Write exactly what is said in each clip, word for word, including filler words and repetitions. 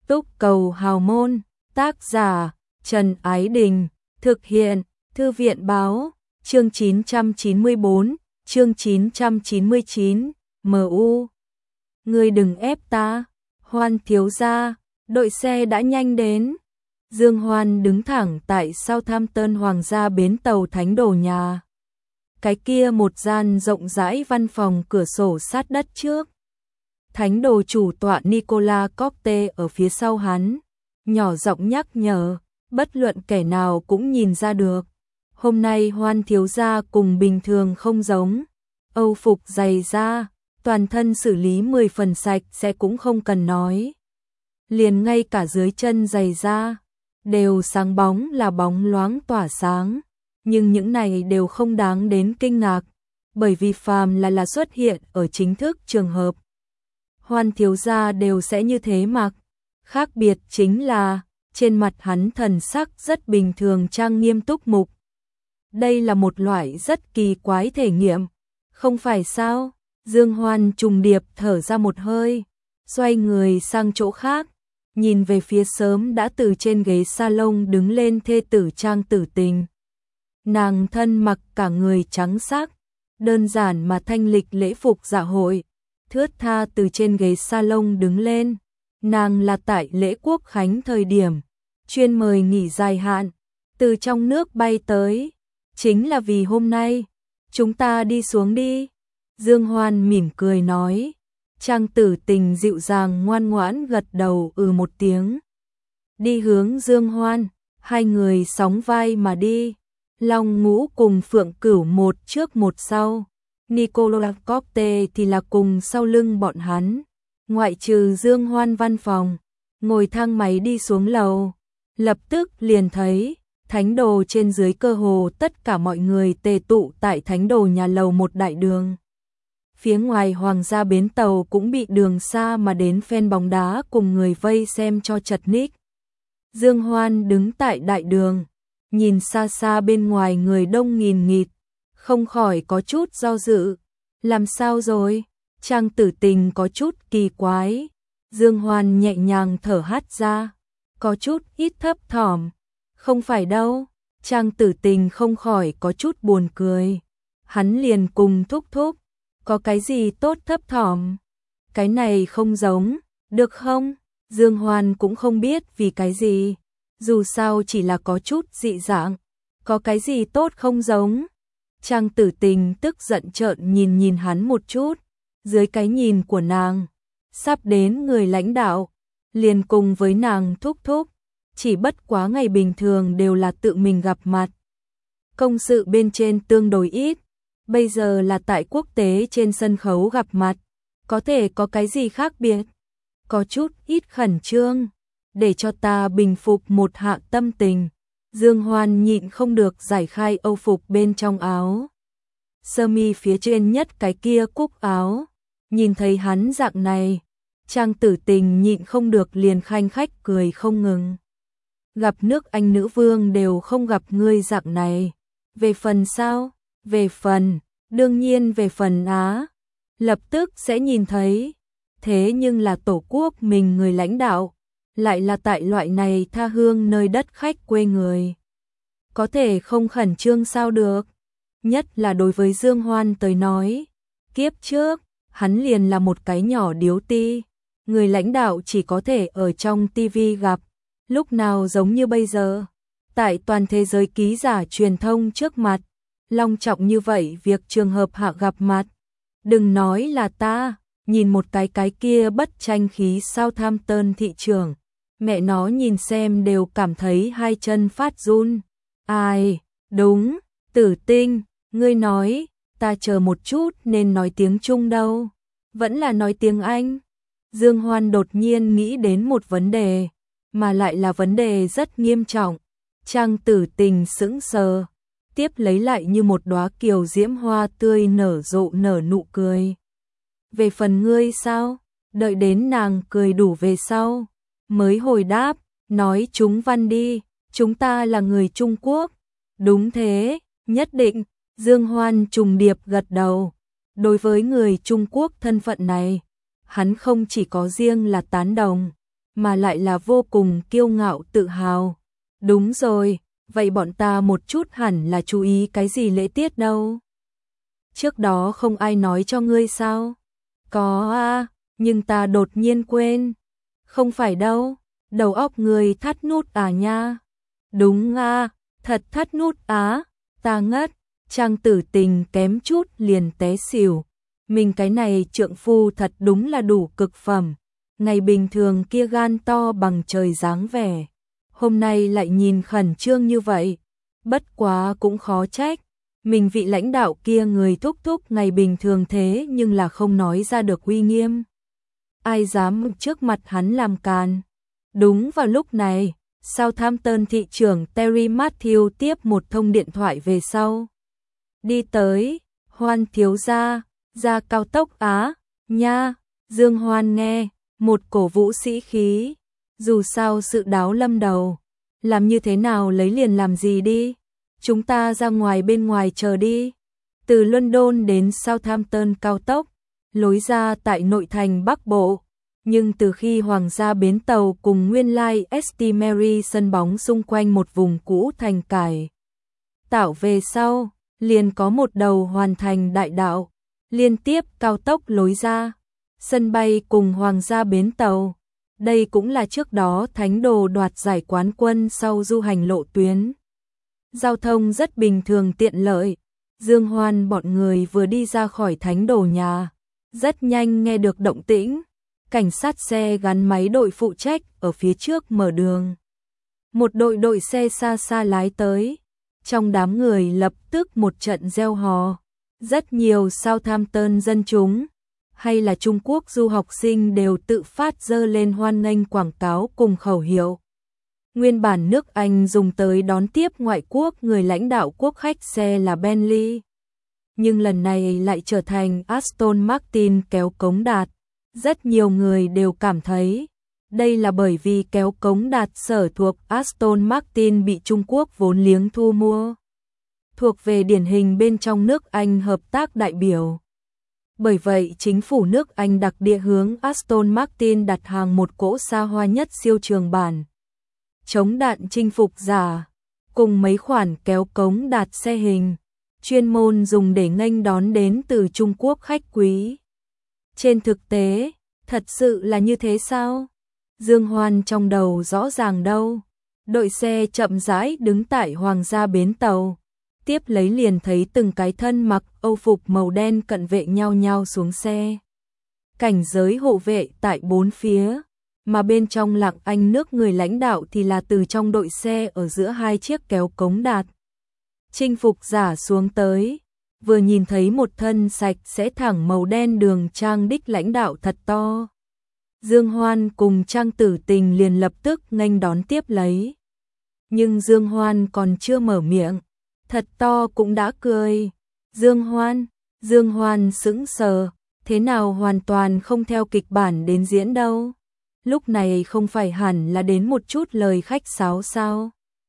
Túc Cầu Hào Môn, tác giả Trần Ái Đình, thực hiện Thư viện Báo, chương chín trăm chín mươi tư, chương chín trăm chín mươi chín, em u. Ngươi đừng ép ta, Hoan thiếu gia, đội xe đã nhanh đến. Dương Hoan đứng thẳng tại Southampton Hoàng gia bến tàu Thánh Đồ nhà. Cái kia một gian rộng rãi văn phòng cửa sổ sát đất trước. Thánh Đồ chủ tọa Nicola Cocte ở phía sau hắn, nhỏ giọng nhắc nhở, bất luận kẻ nào cũng nhìn ra được. Hôm nay Hoan thiếu gia cùng bình thường không giống, âu phục dày da, toàn thân xử lý mười phần sạch sẽ cũng không cần nói. Liền ngay cả dưới chân giày da, đều sáng bóng là bóng loáng tỏa sáng. Nhưng những này đều không đáng đến kinh ngạc, bởi vì phàm là là xuất hiện ở chính thức trường hợp. Hoan thiếu gia đều sẽ như thế mặc. Khác biệt chính là, trên mặt hắn thần sắc rất bình thường trang nghiêm túc mục. Đây là một loại rất kỳ quái thể nghiệm, không phải sao? Dương Hoan trùng điệp thở ra một hơi, xoay người sang chỗ khác, nhìn về phía sớm đã từ trên ghế salon đứng lên thê tử Trang Tử Tình. Nàng thân mặc cả người trắng sắc, đơn giản mà thanh lịch lễ phục dạ hội, thướt tha từ trên ghế salon đứng lên. Nàng là tại lễ quốc khánh thời điểm, chuyên mời nghỉ dài hạn, từ trong nước bay tới, chính là vì hôm nay. Chúng ta đi xuống đi. Dương Hoan mỉm cười nói. Trang Tử Tình dịu dàng ngoan ngoãn gật đầu ừ một tiếng. Đi hướng Dương Hoan, hai người sóng vai mà đi. Long Ngũ cùng Phượng Cửu một trước một sau, Nicola Cocte thì là cùng sau lưng bọn hắn. Ngoại trừ Dương Hoan văn phòng, ngồi thang máy đi xuống lầu, lập tức liền thấy Thánh Đồ trên dưới cơ hồ tất cả mọi người tề tụ tại Thánh Đồ nhà lầu một đại đường. Phía ngoài Hoàng gia bến tàu cũng bị đường xa mà đến fan bóng đá cùng người vây xem cho chật ních. Dương Hoan đứng tại đại đường, nhìn xa xa bên ngoài người đông nghìn nghịt, không khỏi có chút do dự. Làm sao rồi? Trang Tử Tình có chút kỳ quái. Dương Hoan nhẹ nhàng thở hắt ra, có chút ít thấp thỏm. Không phải đâu. Trang Tử Tình không khỏi có chút buồn cười. Hắn liền cùng thúc thúc, có cái gì tốt thấp thỏm? Cái này không giống, được không? Dương Hoan cũng không biết vì cái gì, dù sao chỉ là có chút dị dạng, có cái gì tốt không giống? Trang Tử Tình tức giận trợn nhìn nhìn hắn một chút, dưới cái nhìn của nàng, sắp đến người lãnh đạo, liền cùng với nàng thúc thúc, chỉ bất quá ngày bình thường đều là tự mình gặp mặt. Công sự bên trên tương đối ít, bây giờ là tại quốc tế trên sân khấu gặp mặt, có thể có cái gì khác biệt? Có chút ít khẩn trương, để cho ta bình phục một hạ tâm tình. Dương Hoan nhịn không được giải khai âu phục bên trong áo sơ mi phía trên nhất cái kia cúc áo. Nhìn thấy hắn dạng này, Trang Tử Tình nhịn không được liền khanh khách cười không ngừng. Gặp nước Anh nữ vương đều không gặp ngươi dạng này. Về phần sao? Về phần, đương nhiên về phần á. Lập tức sẽ nhìn thấy. Thế nhưng là tổ quốc mình người lãnh đạo, lại là tại loại này tha hương nơi đất khách quê người. Có thể không khẩn trương sao được? Nhất là đối với Dương Hoan tới nói, kiếp trước, hắn liền là một cái nhỏ điếu ti, người lãnh đạo chỉ có thể ở trong tivi gặp, lúc nào giống như bây giờ, tại toàn thế giới ký giả truyền thông trước mặt, long trọng như vậy việc trường hợp hạ gặp mặt. Đừng nói là ta, nhìn một cái cái kia bất tranh khí Southampton thị trưởng, mẹ nó nhìn xem đều cảm thấy hai chân phát run. Ai, đúng, Tử Tinh, ngươi nói, ta chờ một chút nên nói tiếng Trung đâu, vẫn là nói tiếng Anh. Dương Hoan đột nhiên nghĩ đến một vấn đề, mà lại là vấn đề rất nghiêm trọng. Trang Tử Tình sững sờ, tiếp lấy lại như một đóa kiều diễm hoa tươi nở rộ nở nụ cười. Về phần ngươi sao? Đợi đến nàng cười đủ về sau, mới hồi đáp, nói chúng văn đi, chúng ta là người Trung Quốc. Đúng thế, nhất định. Dương Hoan trùng điệp gật đầu. Đối với người Trung Quốc thân phận này, hắn không chỉ có riêng là tán đồng, mà lại là vô cùng kiêu ngạo tự hào. Đúng rồi, vậy bọn ta một chút hẳn là chú ý cái gì lễ tiết đâu. Trước đó không ai nói cho ngươi sao? Có à, nhưng ta đột nhiên quên. Không phải đâu, đầu óc ngươi thắt nút à nha. Đúng à, thật thắt nút á, ta ngất. Trang Tử Tình kém chút liền té xỉu. Mình cái này trượng phu thật đúng là đủ cực phẩm. Ngày bình thường kia gan to bằng trời dáng vẻ. Hôm nay lại nhìn khẩn trương như vậy. Bất quá cũng khó trách. Mình vị lãnh đạo kia người thúc thúc ngày bình thường thế nhưng là không nói ra được uy nghiêm. Ai dám trước mặt hắn làm càn. Đúng vào lúc này, Southampton thị trưởng Terry Matthew tiếp một thông điện thoại về sau. Đi tới, Hoan thiếu gia, ra cao tốc Á, nha, Dương Hoan nghe, một cổ vũ sĩ khí. Dù sao sự đáo lâm đầu, làm như thế nào lấy liền làm gì đi. Chúng ta ra ngoài bên ngoài chờ đi. Từ London đến Southampton cao tốc, lối ra tại nội thành Bắc Bộ. Nhưng từ khi Hoàng gia bến tàu cùng nguyên lai ét tê Mary sân bóng xung quanh một vùng cũ thành cải tạo về sau, liền có một đầu hoàn thành đại đạo, liên tiếp cao tốc lối ra, sân bay cùng Hoàng gia bến tàu. Đây cũng là trước đó Thánh Đồ đoạt giải quán quân sau du hành lộ tuyến. Giao thông rất bình thường tiện lợi. Dương Hoan bọn người vừa đi ra khỏi Thánh Đồ nhà, rất nhanh nghe được động tĩnh. Cảnh sát xe gắn máy đội phụ trách ở phía trước mở đường. Một đội đội xe xa xa lái tới. Trong đám người lập tức một trận reo hò. Rất nhiều Southampton dân chúng, hay là Trung Quốc du học sinh đều tự phát dơ lên hoan nghênh quảng cáo cùng khẩu hiệu. Nguyên bản nước Anh dùng tới đón tiếp ngoại quốc người lãnh đạo quốc khách xe là Bentley. Nhưng lần này lại trở thành Aston Martin kéo cống đạt. Rất nhiều người đều cảm thấy, đây là bởi vì kéo cống đạt sở thuộc Aston Martin bị Trung Quốc vốn liếng thu mua. Thuộc về điển hình bên trong nước Anh hợp tác đại biểu. Bởi vậy chính phủ nước Anh đặc địa hướng Aston Martin đặt hàng một cỗ xa hoa nhất siêu trường bản. Chống đạn chinh phục giả, cùng mấy khoản kéo cống đạt xe hình, chuyên môn dùng để nghênh đón đến từ Trung Quốc khách quý. Trên thực tế, thật sự là như thế sao? Dương Hoan trong đầu rõ ràng đâu. Đội xe chậm rãi đứng tại Hoàng gia bến tàu. Tiếp lấy liền thấy từng cái thân mặc âu phục màu đen cận vệ nhao nhao xuống xe. Cảnh giới hộ vệ tại bốn phía, mà bên trong Lạng Anh nước người lãnh đạo thì là từ trong đội xe ở giữa hai chiếc kéo cống đạt. Chinh phục giả xuống tới, vừa nhìn thấy một thân sạch sẽ thẳng màu đen đường trang đích lãnh đạo thật to. Dương Hoan cùng Trang Tử Tình liền lập tức nghênh đón tiếp lấy. Nhưng Dương Hoan còn chưa mở miệng, thật to cũng đã cười. Dương Hoan, Dương Hoan sững sờ, thế nào hoàn toàn không theo kịch bản đến diễn đâu. Lúc này không phải hẳn là đến một chút lời khách sáo sao?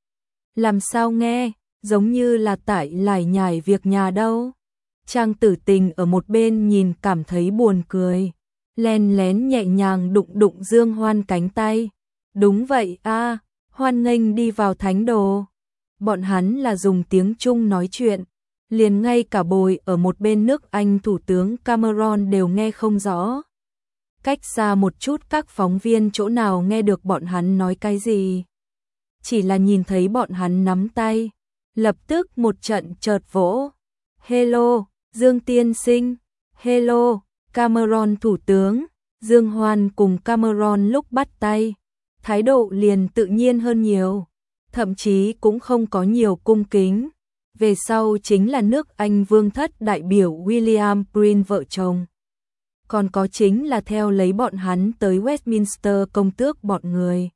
Làm sao nghe, giống như là tại lải nhải việc nhà đâu. Trang Tử Tình ở một bên nhìn cảm thấy buồn cười, len lén nhẹ nhàng đụng đụng Dương Hoan cánh tay. Đúng vậy a, hoan nghênh đi vào Thánh Đồ. Bọn hắn là dùng tiếng Trung nói chuyện, liền ngay cả bồi ở một bên nước Anh Thủ tướng Cameron đều nghe không rõ. Cách xa một chút các phóng viên chỗ nào nghe được bọn hắn nói cái gì. Chỉ là nhìn thấy bọn hắn nắm tay, lập tức một trận chợt vỗ. Hello, Dương tiên sinh. Hello, Cameron thủ tướng. Dương Hoan cùng Cameron lúc bắt tay, thái độ liền tự nhiên hơn nhiều, thậm chí cũng không có nhiều cung kính. Về sau chính là nước Anh vương thất đại biểu William Green vợ chồng. Còn có chính là theo lấy bọn hắn tới Westminster công tước bọn người.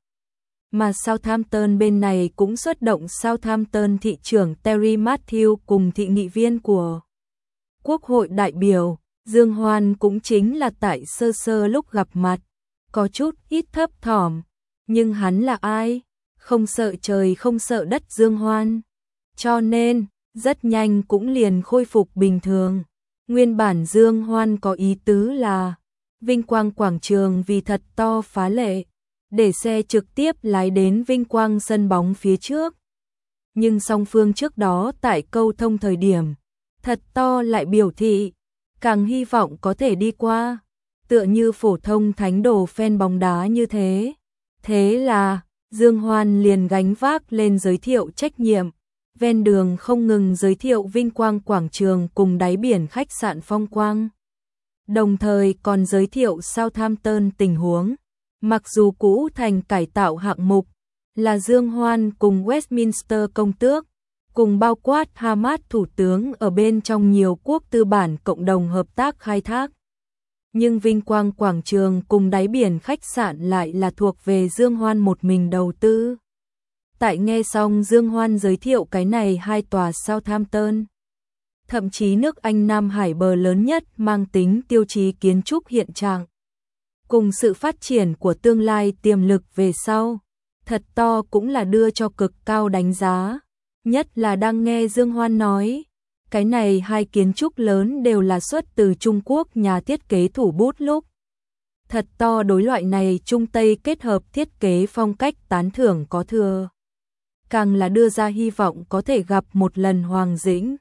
Mà Southampton bên này cũng xuất động Southampton thị trưởng Terry Matthew cùng thị nghị viên của Quốc hội đại biểu. Dương Hoan cũng chính là tại sơ sơ lúc gặp mặt, có chút ít thấp thỏm, nhưng hắn là ai? Không sợ trời không sợ đất Dương Hoan. Cho nên, rất nhanh cũng liền khôi phục bình thường. Nguyên bản Dương Hoan có ý tứ là vinh quang quảng trường vì thật to phá lệ, để xe trực tiếp lái đến vinh quang sân bóng phía trước. Nhưng song phương trước đó tại câu thông thời điểm, Thật To lại biểu thị, càng hy vọng có thể đi qua, tựa như phổ thông thánh đồ fan bóng đá như thế. Thế là, Dương Hoan liền gánh vác lên giới thiệu trách nhiệm, ven đường không ngừng giới thiệu vinh quang quảng trường cùng đáy biển khách sạn Phong Quang. Đồng thời còn giới thiệu Southampton tình huống, mặc dù cũ thành cải tạo hạng mục, là Dương Hoan cùng Westminster công tước, cùng bao quát Hamad thủ tướng ở bên trong nhiều quốc tư bản cộng đồng hợp tác khai thác. Nhưng vinh quang quảng trường cùng đáy biển khách sạn lại là thuộc về Dương Hoan một mình đầu tư. Tại nghe xong Dương Hoan giới thiệu cái này hai tòa Southampton, thậm chí nước Anh Nam Hải bờ lớn nhất mang tính tiêu chí kiến trúc hiện trạng, cùng sự phát triển của tương lai tiềm lực về sau, Thật To cũng là đưa cho cực cao đánh giá. Nhất là đang nghe Dương Hoan nói, cái này hai kiến trúc lớn đều là xuất từ Trung Quốc nhà thiết kế thủ bút lúc. Thật To đối loại này Trung Tây kết hợp thiết kế phong cách tán thưởng có thừa. Càng là đưa ra hy vọng có thể gặp một lần Hoàng Dĩnh.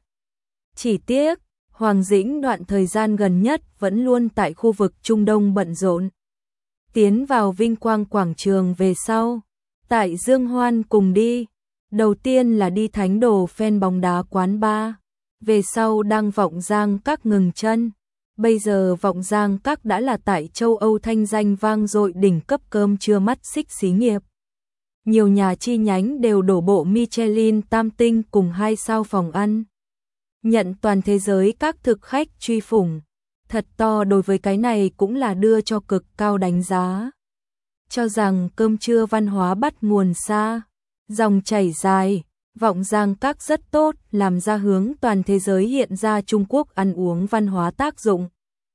Chỉ tiếc, Hoàng Dĩnh đoạn thời gian gần nhất vẫn luôn tại khu vực Trung Đông bận rộn. Tiến vào vinh quang quảng trường về sau, tại Dương Hoan cùng đi, đầu tiên là đi thánh đồ fan bóng đá quán bar, về sau đang Vọng Giang Các ngừng chân. Bây giờ Vọng Giang Các đã là tại châu Âu thanh danh vang dội đỉnh cấp cơm trưa mắt xích xí nghiệp. Nhiều nhà chi nhánh đều đổ bộ Michelin tam tinh cùng hai sao phòng ăn. Nhận toàn thế giới các thực khách truy phủng. Thật To đối với cái này cũng là đưa cho cực cao đánh giá. Cho rằng cơm trưa văn hóa bắt nguồn xa, dòng chảy dài, Vọng Giang Các rất tốt, làm ra hướng toàn thế giới hiện ra Trung Quốc ăn uống văn hóa tác dụng.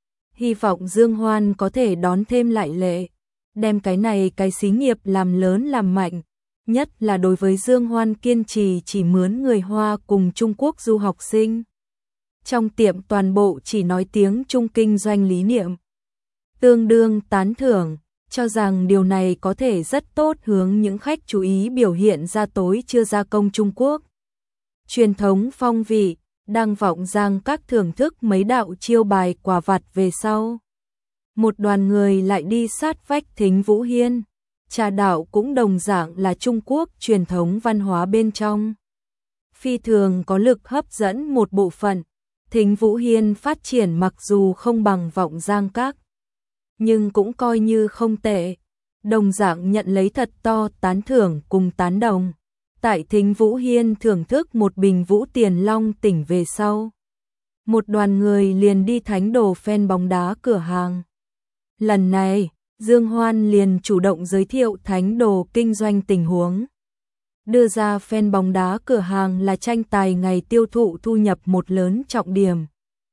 Hy vọng Dương Hoan có thể đón thêm lại lệ, đem cái này cái xí nghiệp làm lớn làm mạnh, nhất là đối với Dương Hoan kiên trì chỉ mướn người Hoa cùng Trung Quốc du học sinh. Trong tiệm toàn bộ chỉ nói tiếng Trung kinh doanh lý niệm. Tương đương tán thưởng, cho rằng điều này có thể rất tốt hướng những khách chú ý biểu hiện ra tối chưa gia công Trung Quốc. Truyền thống phong vị, đang Vọng Giang Các thưởng thức mấy đạo chiêu bài quà vặt về sau. Một đoàn người lại đi sát vách Thính Vũ Hiên. Trà đạo cũng đồng dạng là Trung Quốc truyền thống văn hóa bên trong. Phi thường có lực hấp dẫn một bộ phận. Thính Vũ Hiên phát triển mặc dù không bằng Vọng Giang Các, nhưng cũng coi như không tệ. Đồng dạng nhận lấy Thật To tán thưởng cùng tán đồng. Tại Thính Vũ Hiên thưởng thức một bình Vũ Tiền Long tỉnh về sau, một đoàn người liền đi thánh đồ fan bóng đá cửa hàng. Lần này, Dương Hoan liền chủ động giới thiệu thánh đồ kinh doanh tình huống. Đưa ra fan bóng đá cửa hàng là tranh tài ngày tiêu thụ thu nhập một lớn trọng điểm.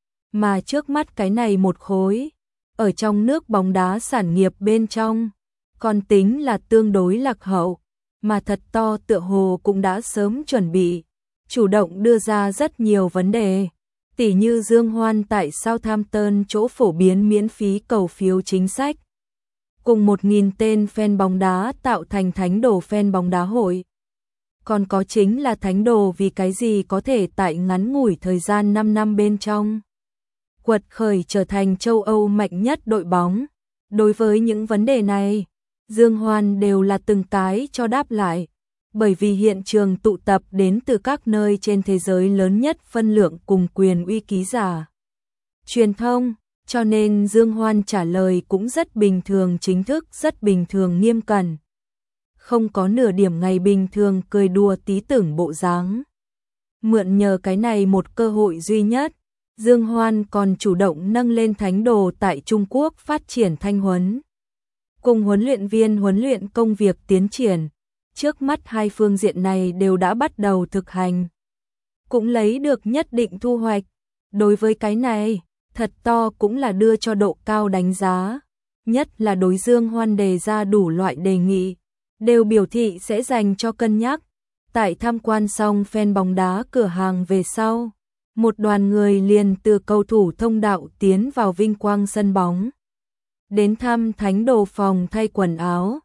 Mà trước mắt cái này một khối, ở trong nước bóng đá sản nghiệp bên trong, còn tính là tương đối lạc hậu, mà Thật To tựa hồ cũng đã sớm chuẩn bị, chủ động đưa ra rất nhiều vấn đề. Tỉ như Dương Hoan tại Southampton chỗ phổ biến miễn phí cầu phiếu chính sách. Cùng một nghìn tên fan bóng đá tạo thành thánh đồ fan bóng đá hội. Còn có chính là thánh đồ vì cái gì có thể tại ngắn ngủi thời gian năm năm bên trong quật khởi trở thành châu Âu mạnh nhất đội bóng. Đối với những vấn đề này, Dương Hoan đều là từng cái cho đáp lại, bởi vì hiện trường tụ tập đến từ các nơi trên thế giới lớn nhất phân lượng cùng quyền uy ký giả. Truyền thông, cho nên Dương Hoan trả lời cũng rất bình thường chính thức, rất bình thường nghiêm cẩn. Không có nửa điểm ngày bình thường cười đùa tí tưởng bộ dáng. Mượn nhờ cái này một cơ hội duy nhất, Dương Hoan còn chủ động nâng lên thánh đồ tại Trung Quốc phát triển thanh huấn. Cùng huấn luyện viên huấn luyện công việc tiến triển, trước mắt hai phương diện này đều đã bắt đầu thực hành. Cũng lấy được nhất định thu hoạch. Đối với cái này, Thật To cũng là đưa cho độ cao đánh giá. Nhất là đối Dương Hoan đề ra đủ loại đề nghị, đều biểu thị sẽ dành cho cân nhắc. Tại tham quan xong fan bóng đá cửa hàng về sau, một đoàn người liền từ cầu thủ thông đạo tiến vào vinh quang sân bóng. Đến thăm thánh đồ phòng thay quần áo.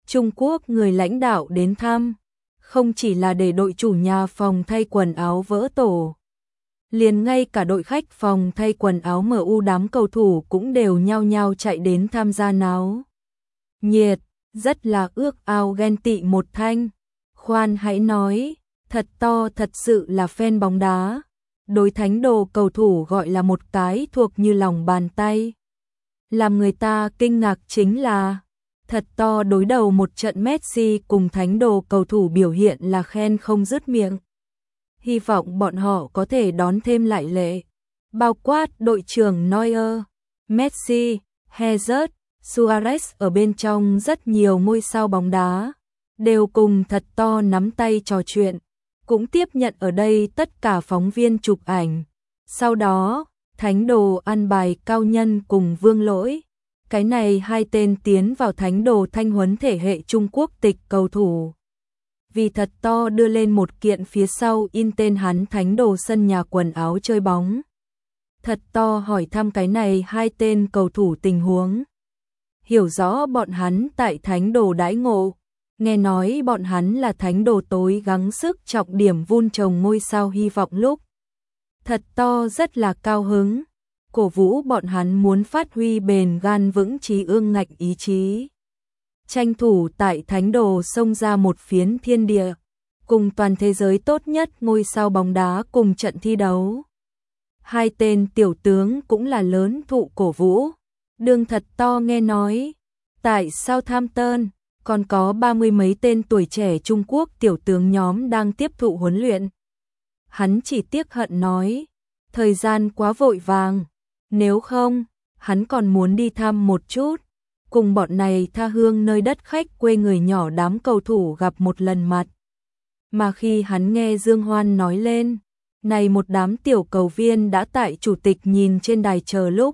Trung Quốc người lãnh đạo đến thăm, không chỉ là để đội chủ nhà phòng thay quần áo vỡ tổ. Liền ngay cả đội khách phòng thay quần áo em u đám cầu thủ cũng đều nhao nhao chạy đến tham gia náo nhiệt, rất là ước ao ghen tị một thanh. Khoan hãy nói, thật to thật sự là fan bóng đá. Đối thánh đồ cầu thủ gọi là một cái thuộc như lòng bàn tay. Làm người ta kinh ngạc chính là, thật to đối đầu một trận Messi cùng thánh đồ cầu thủ biểu hiện là khen không dứt miệng. Hy vọng bọn họ có thể đón thêm lại lệ, bao quát đội trưởng Neuer, Messi, Hazard, Suarez ở bên trong rất nhiều ngôi sao bóng đá, đều cùng thật to nắm tay trò chuyện, cũng tiếp nhận ở đây tất cả phóng viên chụp ảnh. Sau đó, thánh đồ ăn bài Cao Nhân cùng Vương Lỗi, cái này hai tên tiến vào thánh đồ thanh huấn thể hệ Trung Quốc tịch cầu thủ. Vì thật to đưa lên một kiện phía sau in tên hắn thánh đồ sân nhà quần áo chơi bóng. Thật to hỏi thăm cái này hai tên cầu thủ tình huống. Hiểu rõ bọn hắn tại thánh đồ đãi ngộ. Nghe nói bọn hắn là thánh đồ tối gắng sức trọng điểm vun trồng ngôi sao hy vọng lúc. Thật to rất là cao hứng. Cổ vũ bọn hắn muốn phát huy bền gan vững chí ương ngạnh ý chí. Tranh thủ tại thánh đồ xông ra một phiến thiên địa, cùng toàn thế giới tốt nhất ngôi sao bóng đá cùng trận thi đấu. Hai tên tiểu tướng cũng là lớn thụ cổ vũ. Đường thật to nghe nói, tại Southampton còn có ba mươi mấy tên tuổi trẻ Trung Quốc tiểu tướng nhóm đang tiếp thụ huấn luyện. Hắn chỉ tiếc hận nói, thời gian quá vội vàng, nếu không, hắn còn muốn đi thăm một chút, cùng bọn này tha hương nơi đất khách quê người nhỏ đám cầu thủ gặp một lần mặt. Mà khi hắn nghe Dương Hoan nói lên, này một đám tiểu cầu viên đã tại chủ tịch nhìn trên đài chờ lúc.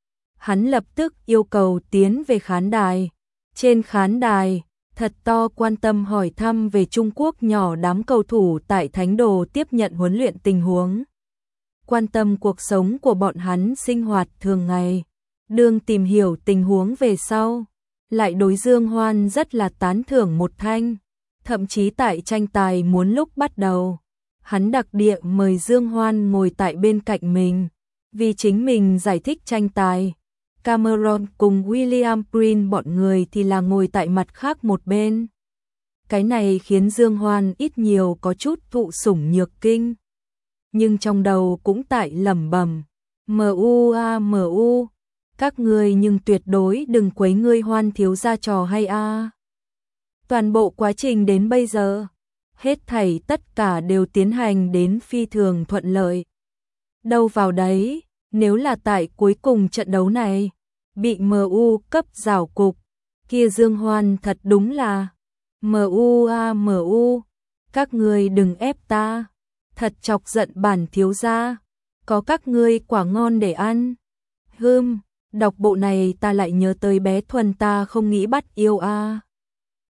Hắn lập tức yêu cầu tiến về khán đài. Trên khán đài, thật to quan tâm hỏi thăm về Trung Quốc nhỏ đám cầu thủ tại thánh đồ tiếp nhận huấn luyện tình huống. Quan tâm cuộc sống của bọn hắn sinh hoạt thường ngày. Đường tìm hiểu tình huống về sau. Lại đối Dương Hoan rất là tán thưởng một thanh. Thậm chí tại tranh tài muốn lúc bắt đầu, hắn đặc địa mời Dương Hoan ngồi tại bên cạnh mình. Vì chính mình giải thích tranh tài. Cameron cùng William Prince bọn người thì là ngồi tại mặt khác một bên. Cái này khiến Dương Hoan ít nhiều có chút thụ sủng nhược kinh. Nhưng trong đầu cũng tại lẩm bẩm, em u a em u, các người nhưng tuyệt đối đừng quấy ngươi Hoan thiếu ra trò hay a. Toàn bộ quá trình đến bây giờ, hết thảy tất cả đều tiến hành đến phi thường thuận lợi. Đâu vào đấy, nếu là tại cuối cùng trận đấu này, bị em u cấp rào cục, kia Dương Hoan thật đúng là, em u a em u, các ngươi đừng ép ta, thật chọc giận bản thiếu gia, có các ngươi quả ngon để ăn. Hừm, đọc bộ này ta lại nhớ tới bé Thuần ta không nghĩ bắt yêu a.